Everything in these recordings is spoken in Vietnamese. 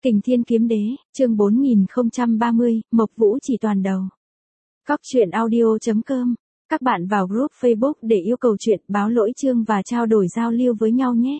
Kình Thiên Kiếm Đế, chương 4030, Mộc Vũ chỉ toàn đầu. Cóc truyện audio.com. Các bạn vào group Facebook để yêu cầu chuyện, báo lỗi chương và trao đổi giao lưu với nhau nhé.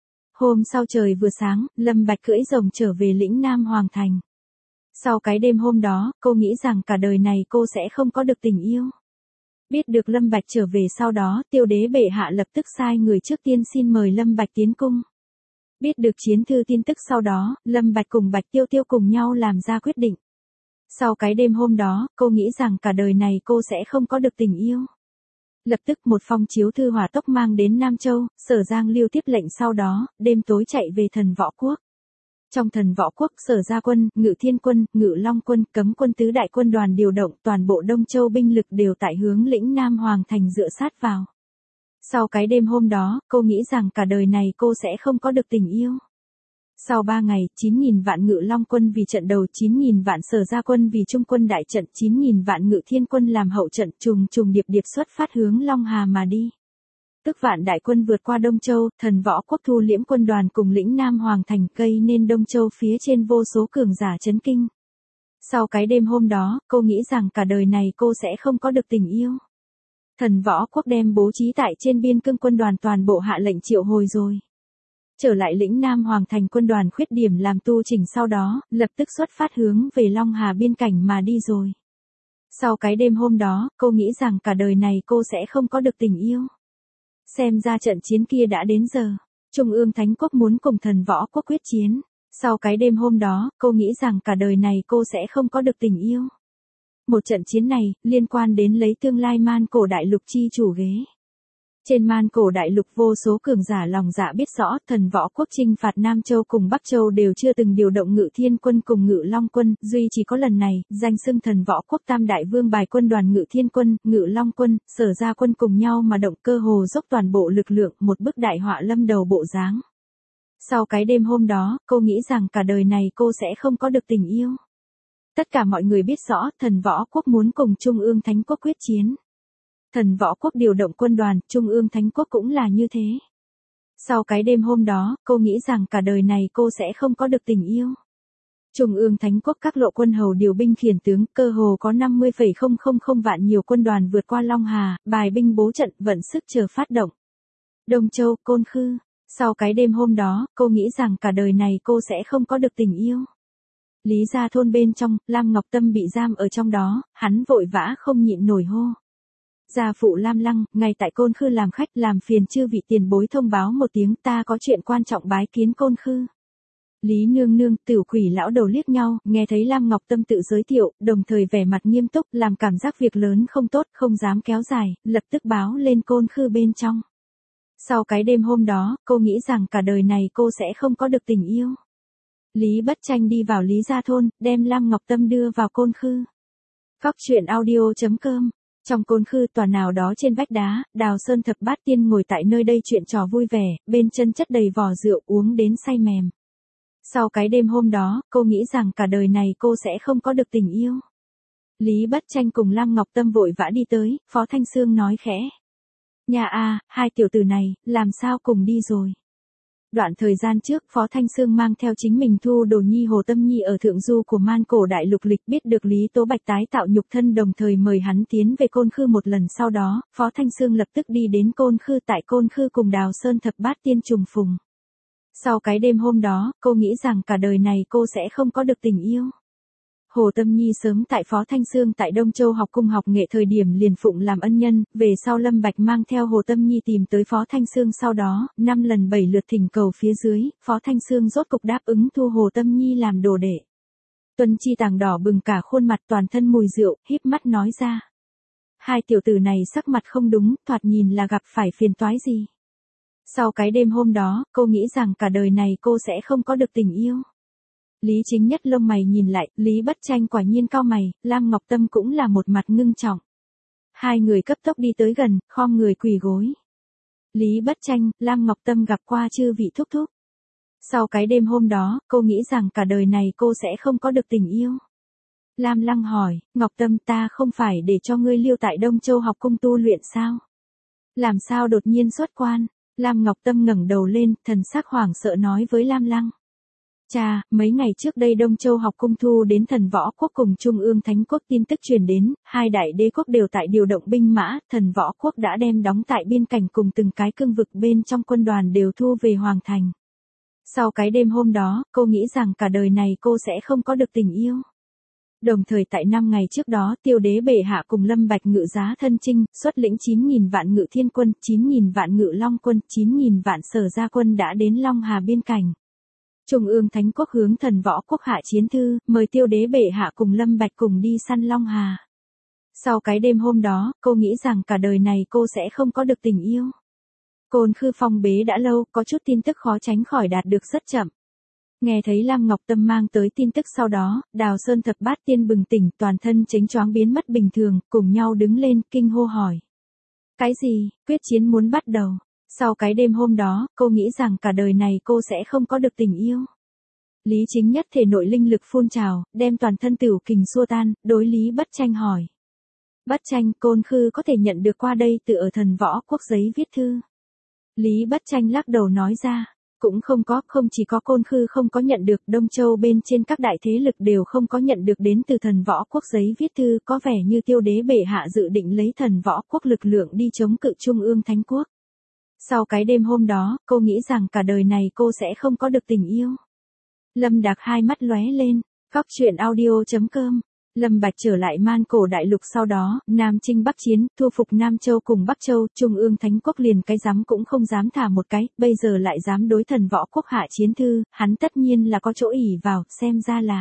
Hôm sau trời vừa sáng, Lâm Bạch cưỡi rồng trở về lĩnh Nam Hoàng Thành. Sau cái đêm hôm đó, cô nghĩ rằng cả đời này cô sẽ không có được tình yêu. Biết được Lâm Bạch trở về sau đó, Tiêu Đế bệ hạ lập tức sai người trước tiên xin mời Lâm Bạch tiến cung. Biết được chiến thư tin tức sau đó, Lâm Bạch cùng Bạch Tiêu Tiêu cùng nhau làm ra quyết định. Sau cái đêm hôm đó, cô nghĩ rằng cả đời này cô sẽ không có được tình yêu. Lập tức một phong chiếu thư hỏa tốc mang đến Nam Châu, Sở Giang Lưu tiếp lệnh sau đó, đêm tối chạy về Thần Võ Quốc. Trong Thần Võ Quốc, Sở Gia Quân, Ngự Thiên Quân, Ngự Long Quân, Cấm Quân tứ đại quân đoàn điều động, toàn bộ Đông Châu binh lực đều tại hướng lĩnh Nam Hoàng Thành dựa sát vào. Sau cái đêm hôm đó, cô nghĩ rằng cả đời này cô sẽ không có được tình yêu. Sau 3 ngày, 9.000 vạn Ngự Long Quân vì trận đầu, 9.000 vạn Sở Gia Quân vì trung quân đại trận, 9.000 vạn Ngự Thiên Quân làm hậu trận, trùng điệp xuất phát hướng Long Hà mà đi. Tức vạn đại quân vượt qua Đông Châu, Thần Võ Quốc thu liễm quân đoàn cùng lĩnh Nam Hoàng Thành, gây nên Đông Châu phía trên vô số cường giả chấn kinh. Sau cái đêm hôm đó, cô nghĩ rằng cả đời này cô sẽ không có được tình yêu. Thần Võ Quốc đem bố trí tại trên biên cương quân đoàn toàn bộ hạ lệnh triệu hồi rồi. Trở lại lĩnh Nam Hoàng Thành, quân đoàn khuyết điểm làm tu chỉnh sau đó, lập tức xuất phát hướng về Long Hà biên cảnh mà đi rồi. Sau cái đêm hôm đó, cô nghĩ rằng cả đời này cô sẽ không có được tình yêu. Xem ra trận chiến kia đã đến giờ. Trung ương Thánh Quốc muốn cùng Thần Võ Quốc quyết chiến. Sau cái đêm hôm đó, cô nghĩ rằng cả đời này cô sẽ không có được tình yêu. Một trận chiến này, liên quan đến lấy tương lai Man Cổ Đại Lục chi chủ ghế. Trên Man Cổ Đại Lục vô số cường giả lòng dạ biết rõ, Thần Võ Quốc chinh phạt Nam Châu cùng Bắc Châu đều chưa từng điều động Ngự Thiên Quân cùng Ngự Long Quân, duy chỉ có lần này, danh xưng Thần Võ Quốc tam đại vương bài quân đoàn Ngự Thiên Quân, Ngự Long Quân, Sở Gia Quân cùng nhau mà động, cơ hồ dốc toàn bộ lực lượng, một bức đại họa lâm đầu bộ dáng. Sau cái đêm hôm đó, cô nghĩ rằng cả đời này cô sẽ không có được tình yêu. Tất cả mọi người biết rõ, Thần Võ Quốc muốn cùng Trung ương Thánh Quốc quyết chiến. Thần Võ Quốc điều động quân đoàn, Trung ương Thánh Quốc cũng là như thế. Sau cái đêm hôm đó, cô nghĩ rằng cả đời này cô sẽ không có được tình yêu. Trung ương Thánh Quốc các lộ quân hầu điều binh khiển tướng, cơ hồ có 50,000 vạn nhiều quân đoàn vượt qua Long Hà, bài binh bố trận, vận sức chờ phát động. Đông Châu, Côn Khư. Sau cái đêm hôm đó, cô nghĩ rằng cả đời này cô sẽ không có được tình yêu. Lý Gia Thôn bên trong, Lam Ngọc Tâm bị giam ở trong đó, hắn vội vã không nhịn nổi hô. Gia phụ Lam Lăng, ngay tại Côn Khư làm khách, làm phiền chư vị tiền bối thông báo một tiếng, ta có chuyện quan trọng bái kiến Côn Khư. Lý Nương Nương, Tiểu Quỷ lão đầu liếc nhau, nghe thấy Lam Ngọc Tâm tự giới thiệu, đồng thời vẻ mặt nghiêm túc, làm cảm giác việc lớn không tốt, không dám kéo dài, lập tức báo lên Côn Khư bên trong. Sau cái đêm hôm đó, cô nghĩ rằng cả đời này cô sẽ không có được tình yêu. Lý Bất Tranh đi vào Lý Gia Thôn, đem Lam Ngọc Tâm đưa vào Côn Khư. Cóc truyện audio.com. Trong Côn Khư, tòa nào đó trên vách đá, Đào Sơn Thập Bát Tiên ngồi tại nơi đây chuyện trò vui vẻ, bên chân chất đầy vò rượu, uống đến say mềm. Sau cái đêm hôm đó, cô nghĩ rằng cả đời này cô sẽ không có được tình yêu. Lý Bất Tranh cùng Lam Ngọc Tâm vội vã đi tới, Phó Thanh Sương nói khẽ. Nhà a, hai tiểu tử này, làm sao cùng đi rồi? Đoạn thời gian trước, Phó Thanh Sương mang theo chính mình thu đồ nhi Hồ Tâm Nhi ở thượng du của Man Cổ Đại Lục lịch, biết được Lý Tố Bạch tái tạo nhục thân, đồng thời mời hắn tiến về Côn Khư một lần, sau đó, Phó Thanh Sương lập tức đi đến Côn Khư, tại Côn Khư cùng Đào Sơn Thập Bát Tiên trùng phùng. Sau cái đêm hôm đó, cô nghĩ rằng cả đời này cô sẽ không có được tình yêu. Hồ Tâm Nhi sớm tại Phó Thanh Sương tại Đông Châu học cung học nghệ thời điểm liền phụng làm ân nhân, về sau Lâm Bạch mang theo Hồ Tâm Nhi tìm tới Phó Thanh Sương, sau đó, 5 lần 7 lượt thỉnh cầu phía dưới, Phó Thanh Sương rốt cục đáp ứng thu Hồ Tâm Nhi làm đồ đệ. Tuân Chi Tàng đỏ bừng cả khuôn mặt, toàn thân mùi rượu, híp mắt nói ra. Hai tiểu tử này sắc mặt không đúng, thoạt nhìn là gặp phải phiền toái gì. Sau cái đêm hôm đó, cô nghĩ rằng cả đời này cô sẽ không có được tình yêu. Lý Chính Nhất lông mày nhìn lại, Lý Bất Tranh quả nhiên cau mày, Lam Ngọc Tâm cũng là một mặt ngưng trọng. Hai người cấp tốc đi tới gần, khom người quỳ gối. Lý Bất Tranh, Lam Ngọc Tâm gặp qua chư vị thúc thúc. Sau cái đêm hôm đó, cô nghĩ rằng cả đời này cô sẽ không có được tình yêu. Lam Lăng hỏi, Ngọc Tâm, ta không phải để cho ngươi lưu tại Đông Châu học cung tu luyện sao? Làm sao đột nhiên xuất quan? Lam Ngọc Tâm ngẩng đầu lên, thần sắc hoảng sợ nói với Lam Lăng. Cha, mấy ngày trước đây Đông Châu học cung thu đến thần võ quốc cùng Trung ương Thánh quốc tin tức truyền đến, hai đại đế quốc đều tại điều động binh mã, thần võ quốc đã đem đóng tại biên cảnh cùng từng cái cương vực bên trong quân đoàn đều thu về Hoàng thành. Sau cái đêm hôm đó, cô nghĩ rằng cả đời này cô sẽ không có được tình yêu. Đồng thời tại 5 ngày trước đó, Tiêu đế bệ hạ cùng Lâm Bạch ngự giá thân chinh, xuất lĩnh 9.000 vạn ngự thiên quân, 9.000 vạn ngự long quân, 9.000 vạn sở gia quân đã đến Long Hà biên cảnh. Trung ương Thánh quốc hướng thần võ quốc hạ chiến thư, mời Tiêu đế bệ hạ cùng Lâm Bạch cùng đi săn Long Hà. Sau cái đêm hôm đó, cô nghĩ rằng cả đời này cô sẽ không có được tình yêu. Côn Khư phong bế đã lâu, có chút tin tức khó tránh khỏi đạt được rất chậm. Nghe thấy Lam Ngọc Tâm mang tới tin tức sau đó, Đào Sơn Thập Bát Tiên bừng tỉnh, toàn thân chếnh choáng biến mất bình thường, cùng nhau đứng lên, kinh hô hỏi. Cái gì, quyết chiến muốn bắt đầu. Sau cái đêm hôm đó, cô nghĩ rằng cả đời này cô sẽ không có được tình yêu. Lý Chính Nhất thể nội linh lực phun trào, đem toàn thân Tửu Kình xua tan, đối Lý Bất Tranh hỏi. Bất Tranh, Côn Khư có thể nhận được qua đây từ ở thần võ quốc giấy viết thư. Lý Bất Tranh lắc đầu nói ra. Cũng không chỉ có Côn Khư không có nhận được, Đông Châu bên trên các đại thế lực đều không có nhận được đến từ thần võ quốc giấy viết thư, có vẻ như Tiêu đế bệ hạ dự định lấy thần võ quốc lực lượng đi chống cự Trung ương Thánh quốc. Sau cái đêm hôm đó, cô nghĩ rằng cả đời này cô sẽ không có được tình yêu. Lâm Đạc hai mắt lóe lên, Góc Truyện Audio.com. Lâm Bạch trở lại Man Cổ Đại Lục sau đó, Nam chinh Bắc chiến, thu phục Nam Châu cùng Bắc Châu, Trung ương Thánh quốc liền cái dám cũng không dám thả một cái, bây giờ lại dám đối thần võ quốc hạ chiến thư, hắn tất nhiên là có chỗ ỷ vào, xem ra là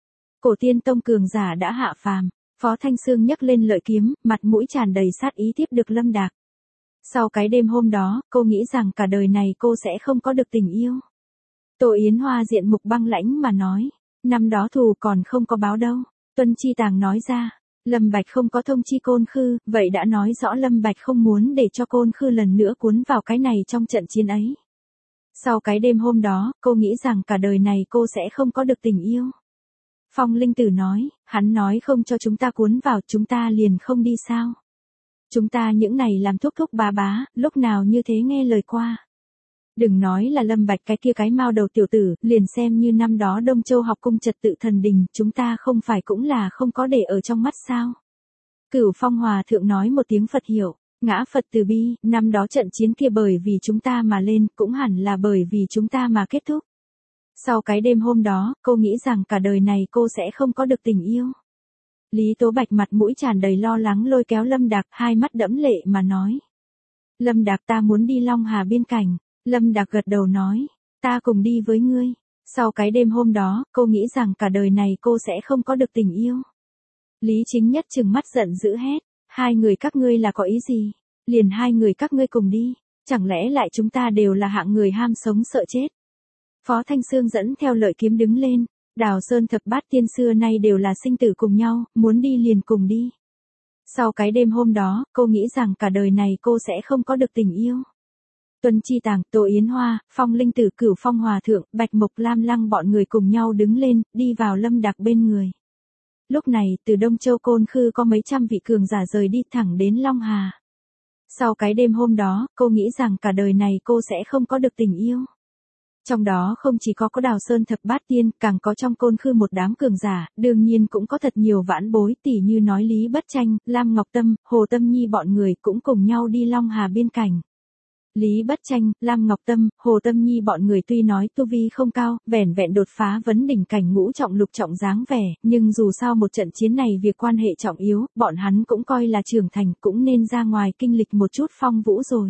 Cổ Tiên Tông cường giả đã hạ phàm. Phó Thanh Xương nhấc lên lợi kiếm, mặt mũi tràn đầy sát ý tiếp được Lâm Đạc. Sau cái đêm hôm đó, cô nghĩ rằng cả đời này cô sẽ không có được tình yêu. Tô Yến Hoa diện mục băng lãnh mà nói, năm đó thù còn không có báo đâu. Tuân Chi Tàng nói ra, Lâm Bạch không có thông chi Côn Khư, vậy đã nói rõ Lâm Bạch không muốn để cho Côn Khư lần nữa cuốn vào cái này trong trận chiến ấy. Sau cái đêm hôm đó, cô nghĩ rằng cả đời này cô sẽ không có được tình yêu. Phong Linh Tử nói, hắn nói không cho chúng ta cuốn vào, chúng ta liền không đi sao. Chúng ta những này làm thúc thúc bá bá, lúc nào như thế nghe lời qua. Đừng nói là Lâm Bạch cái kia cái mao đầu tiểu tử, liền xem như năm đó Đông Châu học cung trật tự thần đình, chúng ta không phải cũng là không có để ở trong mắt sao. Cửu Phong Hòa Thượng nói một tiếng Phật hiểu, ngã Phật từ bi, năm đó trận chiến kia bởi vì chúng ta mà lên, cũng hẳn là bởi vì chúng ta mà kết thúc. Sau cái đêm hôm đó, cô nghĩ rằng cả đời này cô sẽ không có được tình yêu. Lý Tố Bạch mặt mũi tràn đầy lo lắng lôi kéo Lâm Đạc, hai mắt đẫm lệ mà nói. Lâm Đạc, ta muốn đi Long Hà biên cảnh. Lâm Đạc gật đầu nói, ta cùng đi với ngươi. Sau cái đêm hôm đó, cô nghĩ rằng cả đời này cô sẽ không có được tình yêu. Lý Chính Nhất trừng mắt giận dữ hét, hai người các ngươi là có ý gì? Liền hai người các ngươi cùng đi, chẳng lẽ lại chúng ta đều là hạng người ham sống sợ chết? Phó Thanh Xương dẫn theo lợi kiếm đứng lên, Đào Sơn Thập Bát Tiên xưa nay đều là sinh tử cùng nhau, muốn đi liền cùng đi. Sau cái đêm hôm đó, cô nghĩ rằng cả đời này cô sẽ không có được tình yêu. Tuân Chi Tàng, Tô Yến Hoa, Phong Linh Tử, Cửu Phong Hòa Thượng, Bạch Mộc Lam Lăng bọn người cùng nhau đứng lên, đi vào Lâm Đạc bên người. Lúc này, từ Đông Châu Côn Khư có mấy trăm vị cường giả rời đi thẳng đến Long Hà. Sau cái đêm hôm đó, cô nghĩ rằng cả đời này cô sẽ không có được tình yêu. Trong đó không chỉ có Đào Sơn Thập Bát Tiên, càng có trong Côn Khư một đám cường giả, đương nhiên cũng có thật nhiều vãn bối, tỉ như nói Lý Bất Tranh, Lam Ngọc Tâm, Hồ Tâm Nhi bọn người cũng cùng nhau đi Long Hà biên cảnh. Lý Bất Tranh, Lam Ngọc Tâm, Hồ Tâm Nhi bọn người tuy nói tu vi không cao, vẻn vẹn đột phá vấn đỉnh cảnh ngũ trọng lục trọng dáng vẻ, nhưng dù sao một trận chiến này việc quan hệ trọng yếu, bọn hắn cũng coi là trưởng thành, cũng nên ra ngoài kinh lịch một chút phong vũ rồi.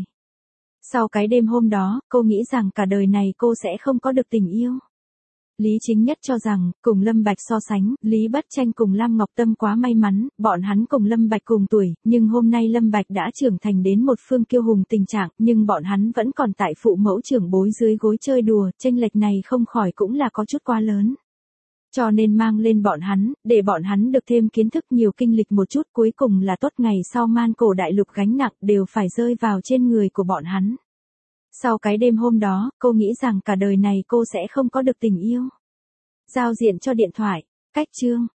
Sau cái đêm hôm đó, cô nghĩ rằng cả đời này cô sẽ không có được tình yêu. Lý Chính Nhất cho rằng, cùng Lâm Bạch so sánh, Lý Bất Tranh cùng Lam Ngọc Tâm quá may mắn, bọn hắn cùng Lâm Bạch cùng tuổi, nhưng hôm nay Lâm Bạch đã trưởng thành đến một phương kiêu hùng tình trạng, nhưng bọn hắn vẫn còn tại phụ mẫu trưởng bối dưới gối chơi đùa, chênh lệch này không khỏi cũng là có chút quá lớn. Cho nên mang lên bọn hắn, để bọn hắn được thêm kiến thức nhiều kinh lịch một chút, cuối cùng là tốt ngày sau Man Cổ Đại Lục gánh nặng đều phải rơi vào trên người của bọn hắn. Sau cái đêm hôm đó, cô nghĩ rằng cả đời này cô sẽ không có được tình yêu. Giao diện cho điện thoại, cách chương.